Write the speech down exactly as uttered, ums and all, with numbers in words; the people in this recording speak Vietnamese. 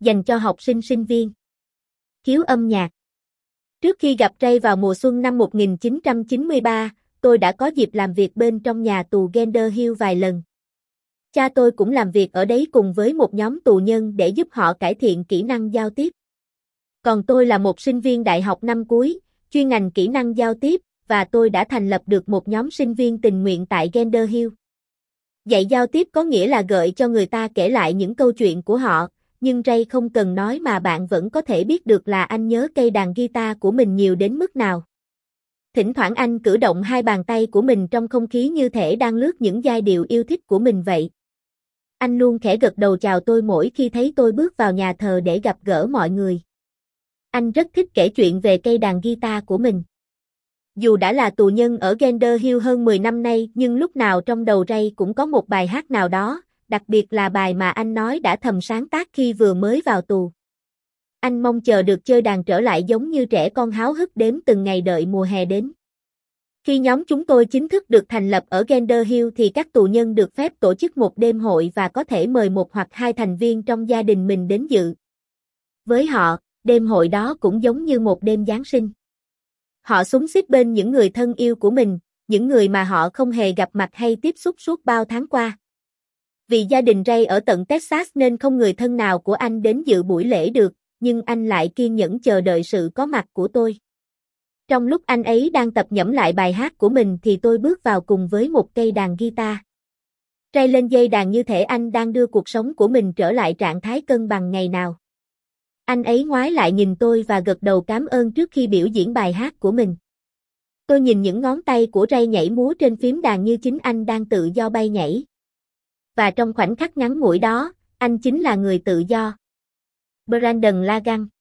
dành cho học sinh sinh viên. Khiếu âm nhạc. Trước khi gặp Ray vào mùa xuân năm một nghìn chín trăm chín mươi ba, tôi đã có dịp làm việc bên trong nhà tù Gander Hill vài lần. Cha tôi cũng làm việc ở đấy cùng với một nhóm tù nhân để giúp họ cải thiện kỹ năng giao tiếp. Còn tôi là một sinh viên đại học năm cuối, chuyên ngành kỹ năng giao tiếp, và tôi đã thành lập được một nhóm sinh viên tình nguyện tại Gander Hill. Dạy giao tiếp có nghĩa là gợi cho người ta kể lại những câu chuyện của họ, nhưng Ray không cần nói mà bạn vẫn có thể biết được là anh nhớ cây đàn guitar của mình nhiều đến mức nào. Thỉnh thoảng anh cử động hai bàn tay của mình trong không khí như thể đang lướt những giai điệu yêu thích của mình vậy. Anh luôn khẽ gật đầu chào tôi mỗi khi thấy tôi bước vào nhà thờ để gặp gỡ mọi người. Anh rất thích kể chuyện về cây đàn guitar của mình. Dù đã là tù nhân ở Gander Hill hơn mười năm nay, nhưng lúc nào trong đầu Ray cũng có một bài hát nào đó, đặc biệt là bài mà anh nói đã thầm sáng tác khi vừa mới vào tù. Anh mong chờ được chơi đàn trở lại giống như trẻ con háo hức đếm từng ngày đợi mùa hè đến. Khi nhóm chúng tôi chính thức được thành lập ở Gander Hill thì các tù nhân được phép tổ chức một đêm hội và có thể mời một hoặc hai thành viên trong gia đình mình đến dự. Với họ, đêm hội đó cũng giống như một đêm Giáng sinh. Họ xúm xít bên những người thân yêu của mình, những người mà họ không hề gặp mặt hay tiếp xúc suốt bao tháng qua. Vì gia đình Ray ở tận Texas nên không người thân nào của anh đến dự buổi lễ được, nhưng anh lại kiên nhẫn chờ đợi sự có mặt của tôi. Trong lúc anh ấy đang tập nhẩm lại bài hát của mình thì tôi bước vào cùng với một cây đàn guitar. Ray lên dây đàn như thể anh đang đưa cuộc sống của mình trở lại trạng thái cân bằng ngày nào. Anh ấy ngoái lại nhìn tôi và gật đầu cảm ơn trước khi biểu diễn bài hát của mình. Tôi nhìn những ngón tay của Ray nhảy múa trên phím đàn như chính anh đang tự do bay nhảy. Và trong khoảnh khắc ngắn ngủi đó, anh chính là người tự do. Brandon Lagan.